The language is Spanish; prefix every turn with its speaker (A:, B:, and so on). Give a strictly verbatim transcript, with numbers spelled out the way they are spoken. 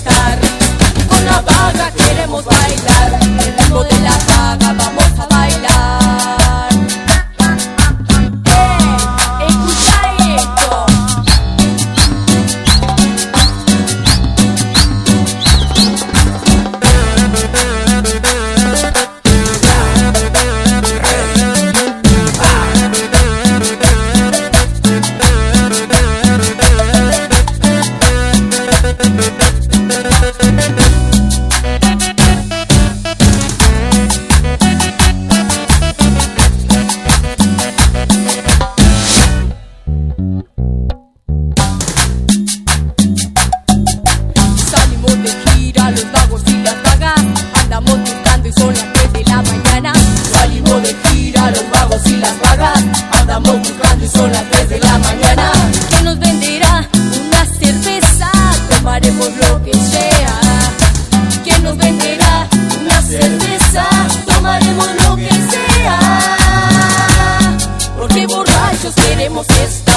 A: estar. Con la vaga queremos bailar, el ritmo de la vaga vamos a bailar. ¡Eh! ¡Escucha esto! Andamos buscando y son las tres de la mañana. ¿Quién nos venderá una cerveza? Tomaremos lo que sea. ¿Quién nos venderá una cerveza? Tomaremos lo que sea. Porque borrachos queremos estar.